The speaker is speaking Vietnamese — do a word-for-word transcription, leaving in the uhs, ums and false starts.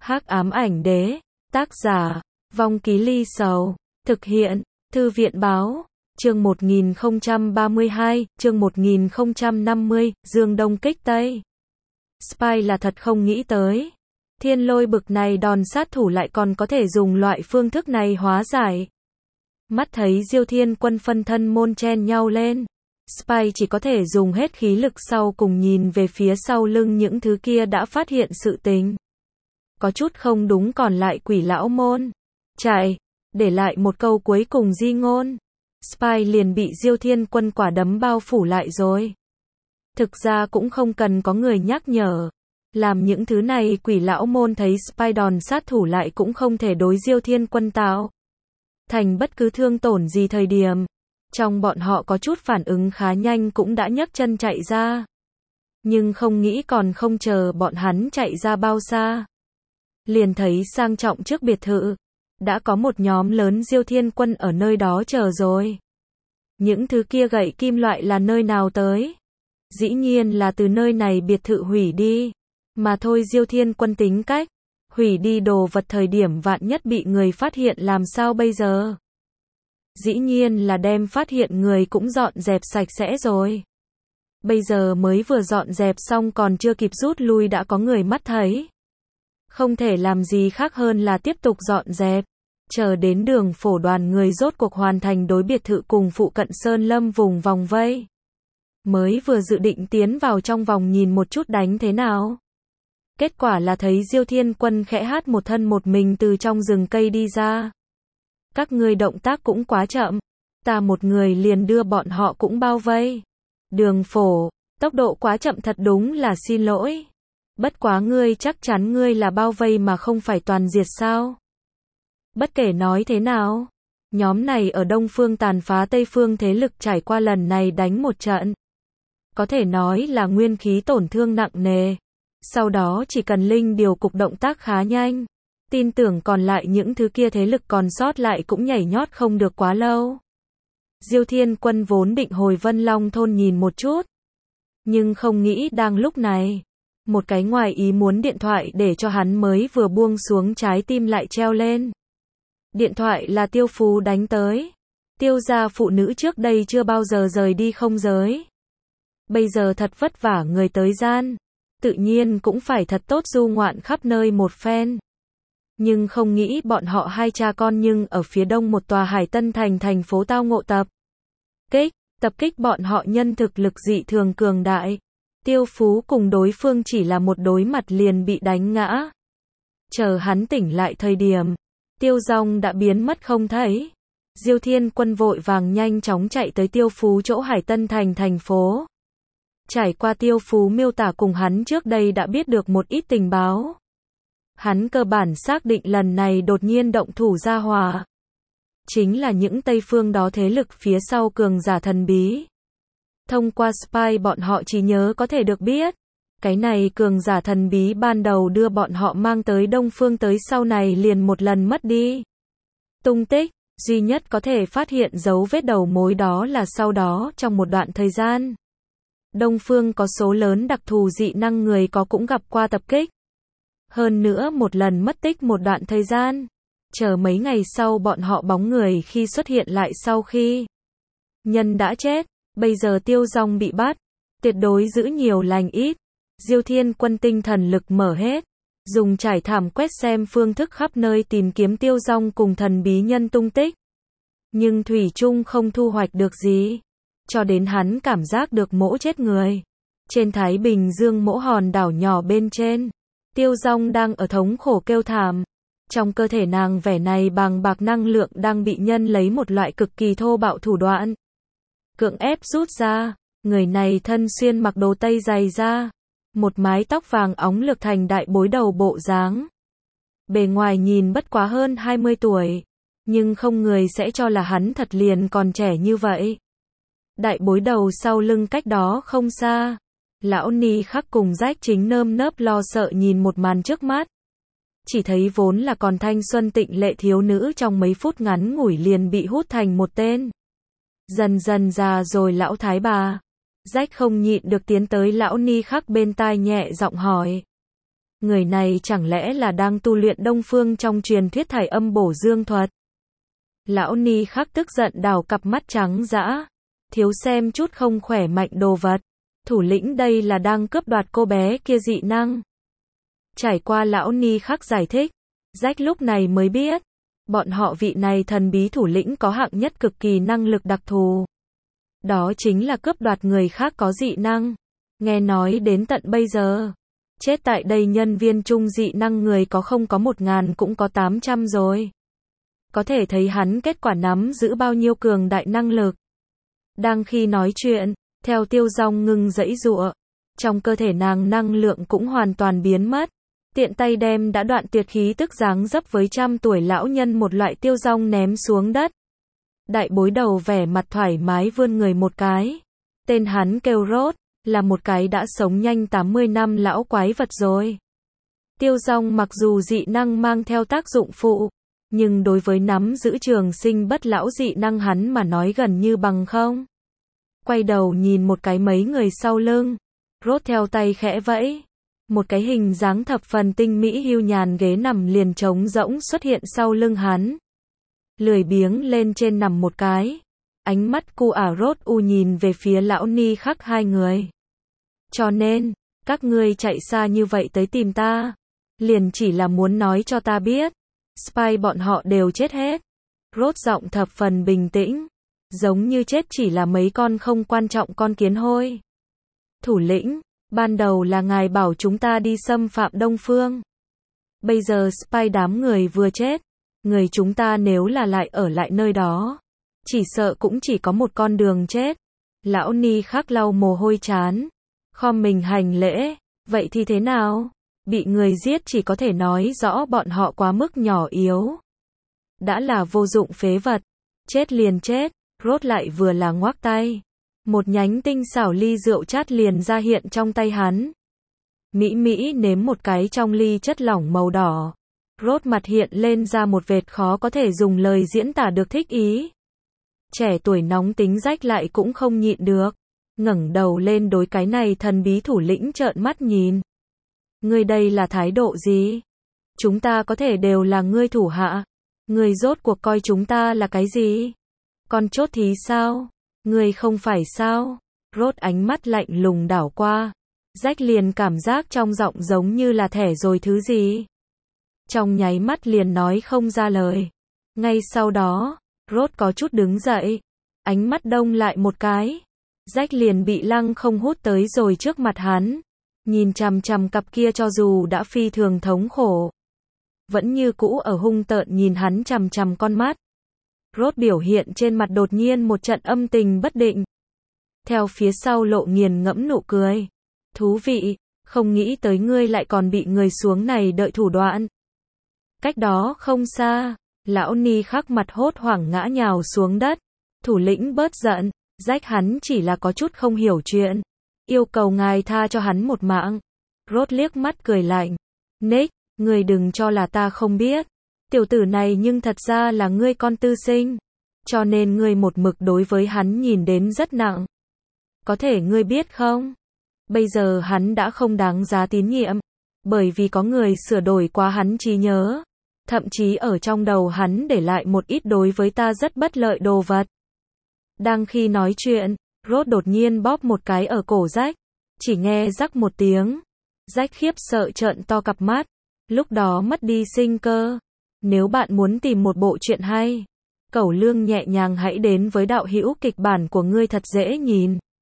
Hắc ám ảnh đế, tác giả, Vong Ký Ly Sầu, thực hiện, Thư viện báo, chương một nghìn không trăm ba mươi hai, chương một nghìn không trăm năm mươi, Dương Đông kích Tây. Spy là thật không nghĩ tới. Thiên lôi bực này đòn sát thủ lại còn có thể dùng loại phương thức này hóa giải. Mắt thấy Diêu Thiên Quân phân thân môn chen nhau lên. Spy chỉ có thể dùng hết khí lực sau cùng nhìn về phía sau lưng những thứ kia đã phát hiện sự tình. Có chút không đúng còn lại quỷ lão môn. Chạy, để lại một câu cuối cùng di ngôn. Spy liền bị Diêu Thiên Quân quả đấm bao phủ lại rồi. Thực ra cũng không cần có người nhắc nhở. Làm những thứ này quỷ lão môn thấy Spy đòn sát thủ lại cũng không thể đối Diêu Thiên Quân tạo thành bất cứ thương tổn gì thời điểm. Trong bọn họ có chút phản ứng khá nhanh cũng đã nhấc chân chạy ra. Nhưng không nghĩ còn không chờ bọn hắn chạy ra bao xa. Liền thấy sang trọng trước biệt thự. Đã có một nhóm lớn Diêu Thiên Quân ở nơi đó chờ rồi. Những thứ kia gậy kim loại là nơi nào tới? Dĩ nhiên là từ nơi này biệt thự hủy đi. Mà thôi Diêu Thiên Quân tính cách. Hủy đi đồ vật thời điểm vạn nhất bị người phát hiện làm sao bây giờ? Dĩ nhiên là đem phát hiện người cũng dọn dẹp sạch sẽ rồi. Bây giờ mới vừa dọn dẹp xong còn chưa kịp rút lui đã có người mắt thấy. Không thể làm gì khác hơn là tiếp tục dọn dẹp. Chờ đến đường phổ đoàn người rốt cuộc hoàn thành đối biệt thự cùng phụ cận Sơn Lâm vùng vòng vây. Mới vừa dự định tiến vào trong vòng nhìn một chút đánh thế nào. Kết quả là thấy Diêu Thiên Quân khẽ hát một thân một mình từ trong rừng cây đi ra. Các ngươi động tác cũng quá chậm. Ta một người liền đưa bọn họ cũng bao vây. Đường phổ, tốc độ quá chậm thật đúng là xin lỗi. Bất quá ngươi chắc chắn ngươi là bao vây mà không phải toàn diệt sao? Bất kể nói thế nào, nhóm này ở Đông Phương tàn phá Tây Phương thế lực trải qua lần này đánh một trận. Có thể nói là nguyên khí tổn thương nặng nề. Sau đó chỉ cần linh điều cục động tác khá nhanh. Tin tưởng còn lại những thứ kia thế lực còn sót lại cũng nhảy nhót không được quá lâu. Diêu Thiên Quân vốn định hồi Vân Long thôn nhìn một chút. Nhưng không nghĩ đang lúc này. Một cái ngoài ý muốn điện thoại để cho hắn mới vừa buông xuống trái tim lại treo lên. Điện thoại là Tiêu Phú đánh tới. Tiêu gia phụ nữ trước đây chưa bao giờ rời đi không giới. Bây giờ thật vất vả người tới gian. Tự nhiên cũng phải thật tốt du ngoạn khắp nơi một phen. Nhưng không nghĩ bọn họ hai cha con nhưng ở phía đông một tòa Hải Tân thành thành phố tao ngộ tập. Kích, tập kích bọn họ nhân thực lực dị thường cường đại. Tiêu Phú cùng đối phương chỉ là một đối mặt liền bị đánh ngã. Chờ hắn tỉnh lại thời điểm. Tiêu Dòng đã biến mất không thấy. Diêu Thiên Quân vội vàng nhanh chóng chạy tới Tiêu Phú chỗ Hải Tân thành thành phố. Trải qua Tiêu Phú miêu tả cùng hắn trước đây đã biết được một ít tình báo. Hắn cơ bản xác định lần này đột nhiên động thủ ra hòa. Chính là những Tây phương đó thế lực phía sau cường giả thần bí. Thông qua spy bọn họ chỉ nhớ có thể được biết. Cái này cường giả thần bí ban đầu đưa bọn họ mang tới Đông Phương tới sau này liền một lần mất đi. Tung tích, duy nhất có thể phát hiện dấu vết đầu mối đó là sau đó trong một đoạn thời gian. Đông Phương có số lớn đặc thù dị năng người có cũng gặp qua tập kích. Hơn nữa một lần mất tích một đoạn thời gian. Chờ mấy ngày sau bọn họ bóng người khi xuất hiện lại sau khi nhân đã chết. Bây giờ Tiêu Dòng bị bắt. Tuyệt đối giữ nhiều lành ít. Diêu Thiên Quân tinh thần lực mở hết. Dùng trải thảm quét xem phương thức khắp nơi tìm kiếm Tiêu Dòng cùng thần bí nhân tung tích. Nhưng thủy chung không thu hoạch được gì. Cho đến hắn cảm giác được mỗ chết người. Trên Thái Bình Dương mỗ hòn đảo nhỏ bên trên. Tiêu Dòng đang ở thống khổ kêu thảm. Trong cơ thể nàng vẻ này bàng bạc năng lượng đang bị nhân lấy một loại cực kỳ thô bạo thủ đoạn. Cưỡng ép rút ra. Người này thân xuyên mặc đồ tây dày da. Một mái tóc vàng óng lược thành đại bối đầu bộ dáng. Bề ngoài nhìn bất quá hơn hai mươi tuổi. Nhưng không người sẽ cho là hắn thật liền còn trẻ như vậy. Đại bối đầu sau lưng cách đó không xa. Lão Ni Khắc cùng Rách Chính nơm nớp lo sợ nhìn một màn trước mắt. Chỉ thấy vốn là còn thanh xuân tịnh lệ thiếu nữ trong mấy phút ngắn ngủi liền bị hút thành một tên. Dần dần già rồi lão thái bà. Rách không nhịn được tiến tới lão Ni Khắc bên tai nhẹ giọng hỏi. Người này chẳng lẽ là đang tu luyện Đông Phương trong truyền thuyết thải âm bổ dương thuật? Lão Ni Khắc tức giận đào cặp mắt trắng dã. Thiếu xem chút không khỏe mạnh đồ vật. Thủ lĩnh đây là đang cướp đoạt cô bé kia dị năng. Trải qua lão Ni Khắc giải thích, Jack lúc này mới biết, bọn họ vị này thần bí thủ lĩnh có hạng nhất cực kỳ năng lực đặc thù. Đó chính là cướp đoạt người khác có dị năng. Nghe nói đến tận bây giờ, chết tại đây nhân viên chung dị năng người có không có một ngàn cũng có tám trăm rồi. Có thể thấy hắn kết quả nắm giữ bao nhiêu cường đại năng lực. Đang khi nói chuyện, theo Tiêu Dong ngừng giãy giụa, trong cơ thể nàng năng lượng cũng hoàn toàn biến mất. Tiện tay đem đã đoạn tuyệt khí tức dáng dấp với trăm tuổi lão nhân một loại Tiêu Dong ném xuống đất. Đại bối đầu vẻ mặt thoải mái vươn người một cái. Tên hắn kêu Rốt, là một cái đã sống nhanh tám mươi năm lão quái vật rồi. Tiêu Dong mặc dù dị năng mang theo tác dụng phụ, nhưng đối với nắm giữ trường sinh bất lão dị năng hắn mà nói gần như bằng không. Quay đầu nhìn một cái mấy người sau lưng, Rốt theo tay khẽ vẫy. Một cái hình dáng thập phần tinh mỹ hưu nhàn ghế nằm liền trống rỗng xuất hiện sau lưng hắn. Lười biếng lên trên nằm một cái. Ánh mắt cu ả Rốt u nhìn về phía lão Ni Khắc hai người. Cho nên, các ngươi chạy xa như vậy tới tìm ta, liền chỉ là muốn nói cho ta biết, spy bọn họ đều chết hết. Rốt giọng thập phần bình tĩnh, giống như chết chỉ là mấy con không quan trọng con kiến hôi. Thủ lĩnh, ban đầu là ngài bảo chúng ta đi xâm phạm Đông Phương. Bây giờ spy đám người vừa chết, người chúng ta nếu là lại ở lại nơi đó, chỉ sợ cũng chỉ có một con đường chết. Lão Ni Khắc lau mồ hôi chán, khom mình hành lễ, vậy thì thế nào? Bị người giết chỉ có thể nói rõ bọn họ quá mức nhỏ yếu. Đã là vô dụng phế vật, chết liền chết. Rốt lại vừa là ngoác tay. Một nhánh tinh xảo ly rượu chát liền ra hiện trong tay hắn. Mỹ Mỹ nếm một cái trong ly chất lỏng màu đỏ. Rốt mặt hiện lên ra một vệt khó có thể dùng lời diễn tả được thích ý. Trẻ tuổi nóng tính Rách lại cũng không nhịn được. Ngẩng đầu lên đối cái này thần bí thủ lĩnh trợn mắt nhìn. Ngươi đây là thái độ gì? Chúng ta có thể đều là ngươi thủ hạ. Ngươi rốt cuộc coi chúng ta là cái gì? Con chốt thí sao? Ngươi không phải sao? Rốt ánh mắt lạnh lùng đảo qua. Rách liền cảm giác trong giọng giống như là thẻ rồi thứ gì. Trong nháy mắt liền nói không ra lời. Ngay sau đó, Rốt có chút đứng dậy. Ánh mắt đông lại một cái. Rách liền bị lăng không hút tới rồi trước mặt hắn. Nhìn chằm chằm cặp kia cho dù đã phi thường thống khổ. Vẫn như cũ ở hung tợn nhìn hắn chằm chằm con mắt. Rốt biểu hiện trên mặt đột nhiên một trận âm tình bất định. Theo phía sau lộ nghiền ngẫm nụ cười. Thú vị, không nghĩ tới ngươi lại còn bị người xuống này đợi thủ đoạn. Cách đó không xa, lão Ni Khắc mặt hốt hoảng ngã nhào xuống đất. Thủ lĩnh bớt giận, Rách hắn chỉ là có chút không hiểu chuyện. Yêu cầu ngài tha cho hắn một mạng. Rốt liếc mắt cười lạnh. Nick, ngươi đừng cho là ta không biết. Tiểu tử này nhưng thật ra là ngươi con tư sinh. Cho nên ngươi một mực đối với hắn nhìn đến rất nặng. Có thể ngươi biết không? Bây giờ hắn đã không đáng giá tín nhiệm. Bởi vì có người sửa đổi qua hắn trí nhớ. Thậm chí ở trong đầu hắn để lại một ít đối với ta rất bất lợi đồ vật. Đang khi nói chuyện, Rốt đột nhiên bóp một cái ở cổ Rách. Chỉ nghe rắc một tiếng. Rách khiếp sợ trợn to cặp mắt. Lúc đó mất đi sinh cơ. Nếu bạn muốn tìm một bộ truyện hay, Cẩu Lương nhẹ nhàng hãy đến với đạo hữu kịch bản của ngươi thật dễ nhìn.